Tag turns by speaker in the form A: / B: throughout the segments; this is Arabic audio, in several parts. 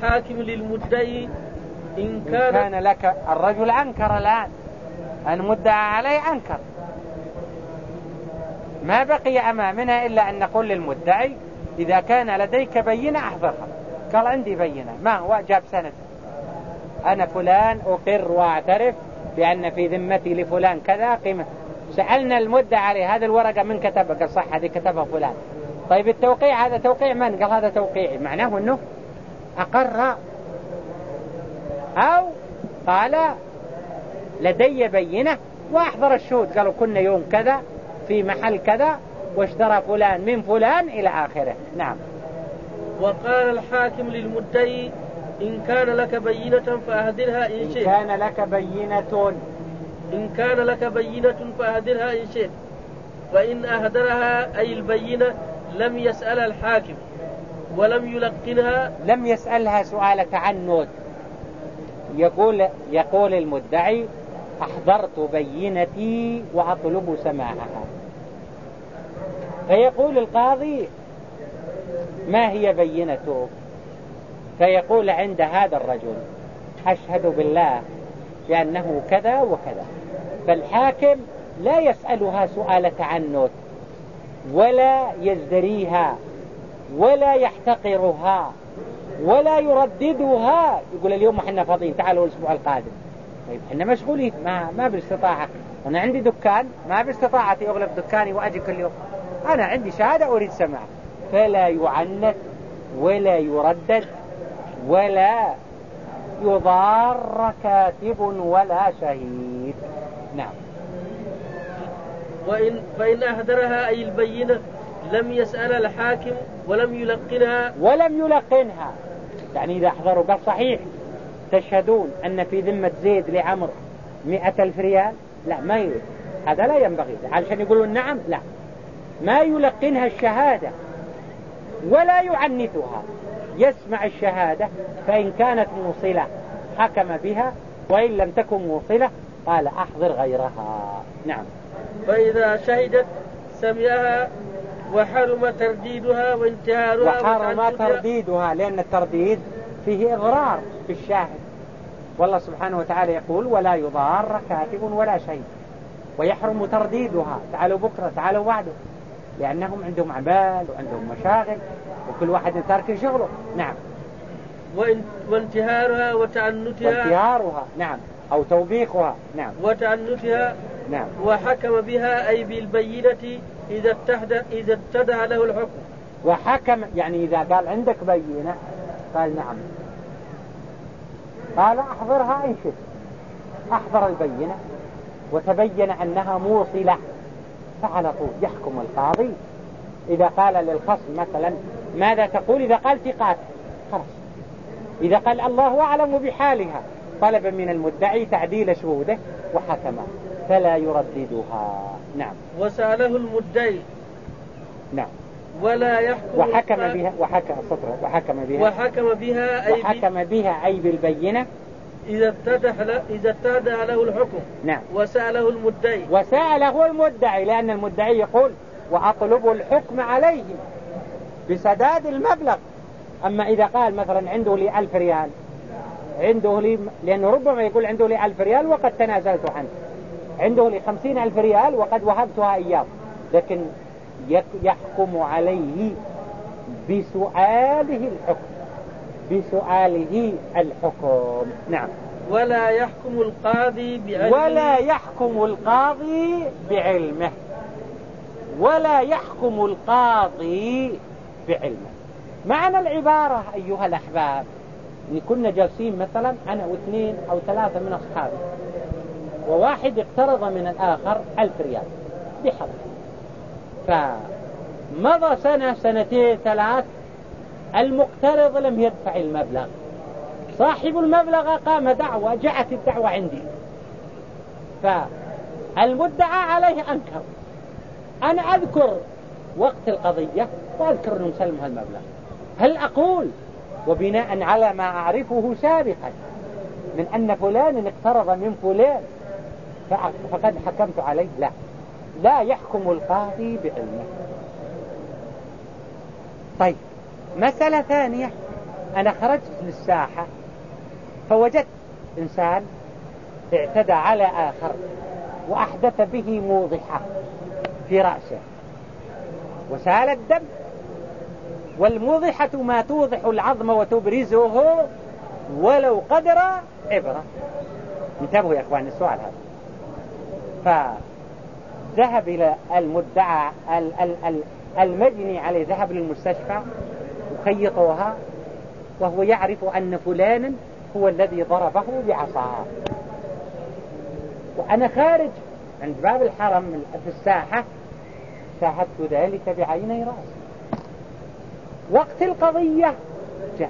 A: الحاكم للمدعي إن
B: كان لك الرجل أنكر الآن، المدعى عليه أنكر، ما بقي أمامنا إلا أن نقول للمدعي إذا كان لديك بينة أحضرها. قال عندي بينة، ما هو؟ جاب سند، أنا فلان أقر وأعترف بأن في ذمتي لفلان كذا قيمة. سألنا المدعى عليه هذه الورقة من كتبها؟ قال صح هذه كتبها فلان. طيب التوقيع هذا توقيع من؟ قال هذا توقيعي. معناه أنه أقر، أو قال لدي بينة وأحضر الشهود، قالوا كنا يوم كذا في محل كذا واشترى فلان من فلان إلى آخره. نعم.
A: وقال الحاكم للمدعي إن كان لك بينة فأهدرها إن شئت. إن كان لك بينة فأهدرها إن شئت. فإن أهدرها أي البينة لم يسأل الحاكم ولم يلقنها.
B: لم يسألها سؤال تعنت. يقول المدعي أحضرت بينتي وأطلب سماعها، فيقول القاضي ما هي بينته؟ فيقول عند هذا الرجل أشهد بالله بأنه كذا وكذا. فالحاكم لا يسألها سؤال تعنت ولا يزدريها ولا يحتقرها ولا يرددها، يقول اليوم احنا فاضيين تعالوا الأسبوع القادم. طيب احنا مشغولين، ما بالاستطاعة، أنا عندي دكان ما باستطاعتي أغلق دكاني وأجي كل يوم، أنا عندي شهادة أريد سماع. فلا يعنت ولا يردد ولا يضار كاتب ولا شهيد. نعم.
A: فإن أهدرها أي البينة لم يسأل الحاكم ولم يلقنها.
B: يعني إذا أحضروا قال صحيح تشهدون أن في ذمة زيد لعمر 100,000 ريال؟ لا، ما يريد، هذا لا ينبغي علشان يقولون نعم. لا، ما يلقنها الشهادة ولا يعنتها، يسمع الشهادة، فإن كانت موصلة حكم بها، وإن لم تكن موصلة قال أحضر غيرها. نعم.
A: فإذا شهدت سمعها وحرم ترديدها وانتهارها.
B: وحرم ترديدها، لأن الترديد فيه إضرار بالشاهد، والله سبحانه وتعالى يقول ولا يضار كاتب ولا شيء، ويحرم ترديدها، تعالوا بكرة تعالوا بعده، لأنهم عندهم أعمال وعندهم مشاغل وكل واحد تارك شغله. نعم.
A: وانتهارها
B: وانتهارها نعم، أو توبيخها. نعم.
A: وتعنتها.
B: نعم.
A: وحكم بها أي بالبينة إذا اتدع له الحكم.
B: وحكم يعني إذا قال عندك بينة قال نعم، قال أحضرها إن شئت، أحضر البينة وتبين أنها موصلة، فعلى طول يحكم القاضي. إذا قال للخصم مثلا ماذا تقول؟ إذا قال ثقات خلاص، إذا قال الله أعلم بحالها طلب من المدعي تعديل شهوده وحكم، فلا يرددها. نعم.
A: وسأله المدعي.
B: نعم.
A: ولا يحكم
B: وحكم بها وحكم بها أي بالبينة
A: إذا اتدع له الحكم.
B: نعم.
A: وسأله
B: المدعي لأن المدعي يقول وأطلب الحكم عليه بسداد المبلغ. أما إذا قال مثلا عنده لي 1000 ريال، عنده لي، لأنه ربما يقول عنده لي 1000 ريال وقد تنازلت عنه، عنده لي 50,000 ريال وقد وهبتها إياه، لكن يحكم عليه بسؤاله الحكم. نعم.
A: ولا يحكم القاضي بعلمه. معنى العبارة أيها الأحباب إن كنا جالسين مثلا أنا واثنين أو 3 من أصحابي، وواحد اقترض من الآخر 1000 ريال بحق، فمضى سنة 2 3 المقترض لم يدفع المبلغ، صاحب المبلغ قام دعوة، جاءت الدعوة عندي، فالمدعى عليه أنكر. أنا أذكر وقت القضية وأذكر أنه مسلمها المبلغ، هل أقول وبناء على ما أعرفه سابقا من أن فلان اقترض من فلان فقد حكمت عليه؟ لا يحكم القاضي بعلمه. طيب مسألة ثانية،
B: أنا خرجت للساحة فوجدت إنسان اعتدى على آخر وأحدث به موضحة في رأسه وسال الدم، والموضحة ما توضح العظم وتبرزه ولو قدر عبرة. انتبهوا يا أخوان السؤال هذا. فذهب إلى المدعى المجني عليه، ذهب للمستشفى وخيطوها وهو يعرف أن فلانا هو الذي ضربه بعصاه. وأنا خارج عند باب الحرم في الساحة شاهدت ذلك بعيني رأسي. وقت القضية جاء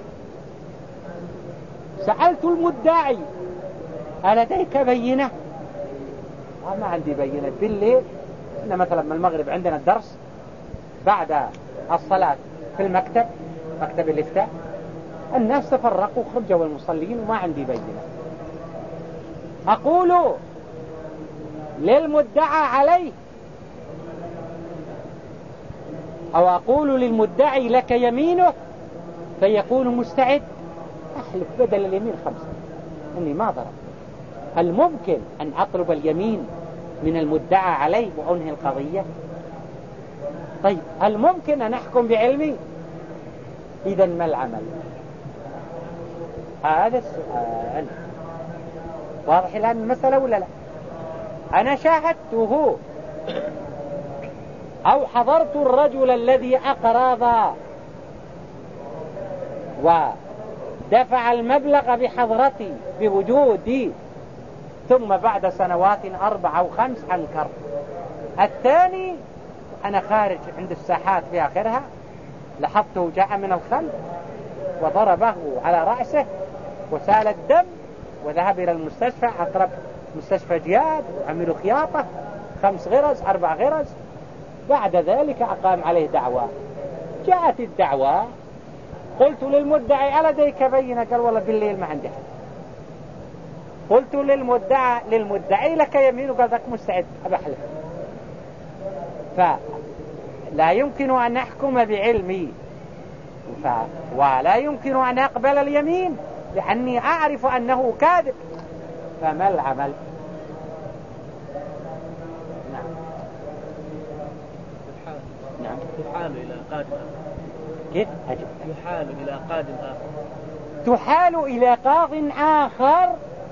B: سألت المدعي ألديك بينة؟ ما عندي بينة. بالليل إن مثلا من المغرب عندنا الدرس، بعد الصلاة في المكتب، مكتب الإفتاء، الناس تفرقوا خرجوا المصلين وما عندي بينة. أقول للمدعى عليه أو أقول للمدعي لك يمينه فيكون مستعد، أحلف بدل اليمين 5 أني ما ضرب. هل ممكن أن أطلب اليمين من المدعى عليه وأنهي القضية؟ طيب هل ممكن أن أحكم بعلمي؟ إذا ما العمل؟ هذا السؤال. واضح الآن المسألة ولا لا؟ أنا شاهدته أو حضرت الرجل الذي أقرض ودفع المبلغ بحضرتي بوجودي، ثم بعد سنوات 4 أو 5 أنكر. الثاني أنا خارج عند الساحات في آخرها لاحظته جاء من الخلف وضربه على رأسه وسال الدم وذهب إلى المستشفى، أقرب مستشفى جياد، وعملوا خياطة 5 غرز 4 غرز. بعد ذلك أقام عليه دعوة. جاءت الدعوة قلت للمدعي ألديك بينة؟ قال والله بالليل ما عندي. قلت للمدعي لك يمين؟ قال ذاك مستعد أبحلف. فلا يمكن أن أحكم بعلمي ولا يمكن أن أقبل اليمين لأني أعرف أنه كاذب. فما العمل؟ نعم.
C: تحال إلى قاضٍ.
B: كيف؟ أجب.
C: يحال إلى قاضٍ آخر.
B: تحال إلى قاض آخر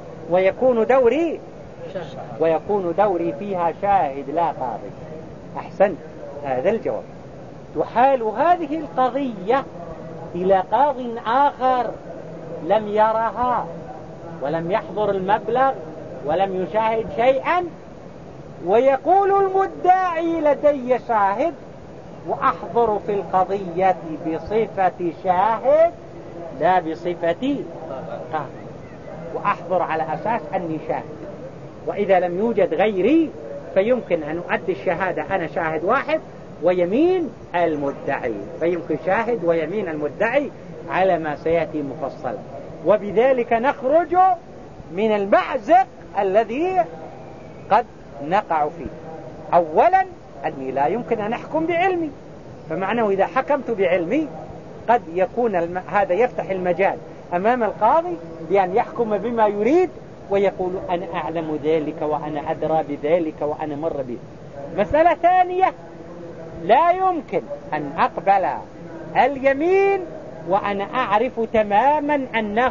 B: ويكون دوري فيها شاهد لا قاضي. أحسنت، هذا الجواب. تحال هذه القضية إلى قاض آخر لم يرها ولم يحضر المبلغ ولم يشاهد شيئا، ويقول المدعي لدي شاهد وأحضر في القضية بصفة شاهد لا بصفة قاضي، وأحضر على أساس أني شاهد. وإذا لم يوجد غيري فيمكن أن أؤدي الشهادة أنا شاهد واحد ويمين المدعي، فيمكن شاهد ويمين المدعي على ما سيأتي مفصلا. وبذلك نخرج من المأزق الذي قد نقع فيه. أولا أني لا يمكن أن أحكم بعلمي، فمعناه إذا حكمت بعلمي قد يكون هذا يفتح المجال أمام القاضي بأن يحكم بما يريد ويقول أنا أعلم ذلك وأنا أدرى بذلك وأنا مر به. مسألة ثانية، لا يمكن أن أقبل اليمين وأنا أعرف تماما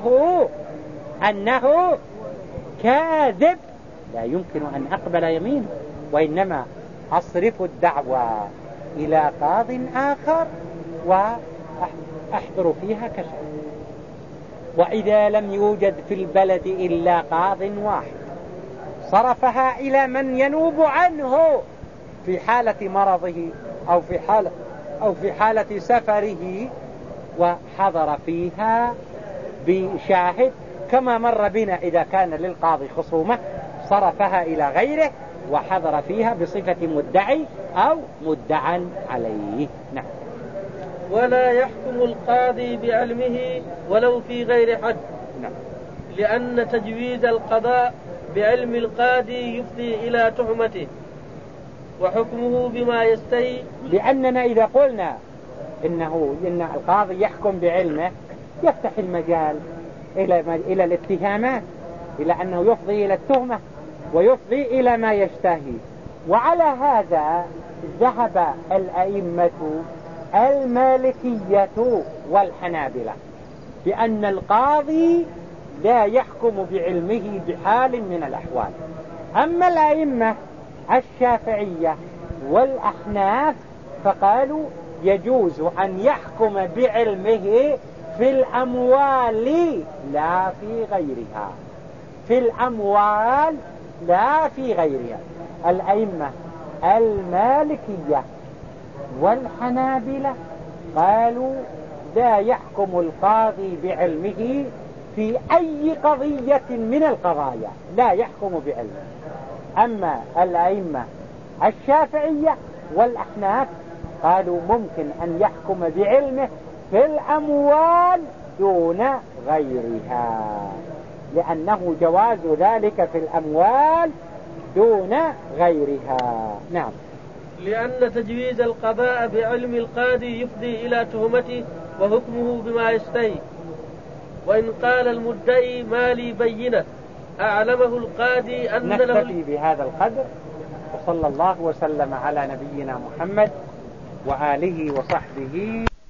B: أنه كاذب، لا يمكن أن أقبل يمينه، وإنما أصرف الدعوة إلى قاض آخر وأحضر فيها كشف. وإذا لم يوجد في البلد إلا قاض واحد صرفها إلى من ينوب عنه في حالة مرضه أو في حالة سفره وحضر فيها بشاهد، كما مر بنا إذا كان للقاضي خصومة صرفها إلى غيره وحضر فيها بصفة مدعي أو مدعى عليه. نعم.
C: ولا يحكم القاضي بعلمه ولو في غير حد.
B: نعم.
C: لأن تجويز القضاء بعلم القاضي يفضي إلى تهمته وحكمه بما يستهي.
B: لأننا إذا قلنا إن القاضي يحكم بعلمه يفتح المجال إلى الاتهامات، إلى أنه يفضي إلى التهمة ويفضي إلى ما يشتهي. وعلى هذا ذهب الأئمة المالكية والحنابلة بأن القاضي لا يحكم بعلمه بحال من الأحوال. أما الأئمة الشافعية والأحناف فقالوا يجوز أن يحكم بعلمه في الأموال لا في غيرها، في الأموال لا في غيرها. الأئمة المالكية والحنابلة قالوا لا يحكم القاضي بعلمه في أي قضية من القضايا، لا يحكم بعلمه. أما الأئمة الشافعية والأحناف قالوا ممكن أن يحكم بعلمه في الأموال دون غيرها، لأنه جواز ذلك في الأموال دون غيرها. نعم.
C: لأن تجويز القضاء بعلم القاضي يفضي إلى تهمته وحكمه بما يشتهي. وإن قال المدعي ما لي بينة أعلمه القاضي أن له.
B: نكتفي بهذا القدر، وصلى الله وسلم على نبينا محمد وآله وصحبه.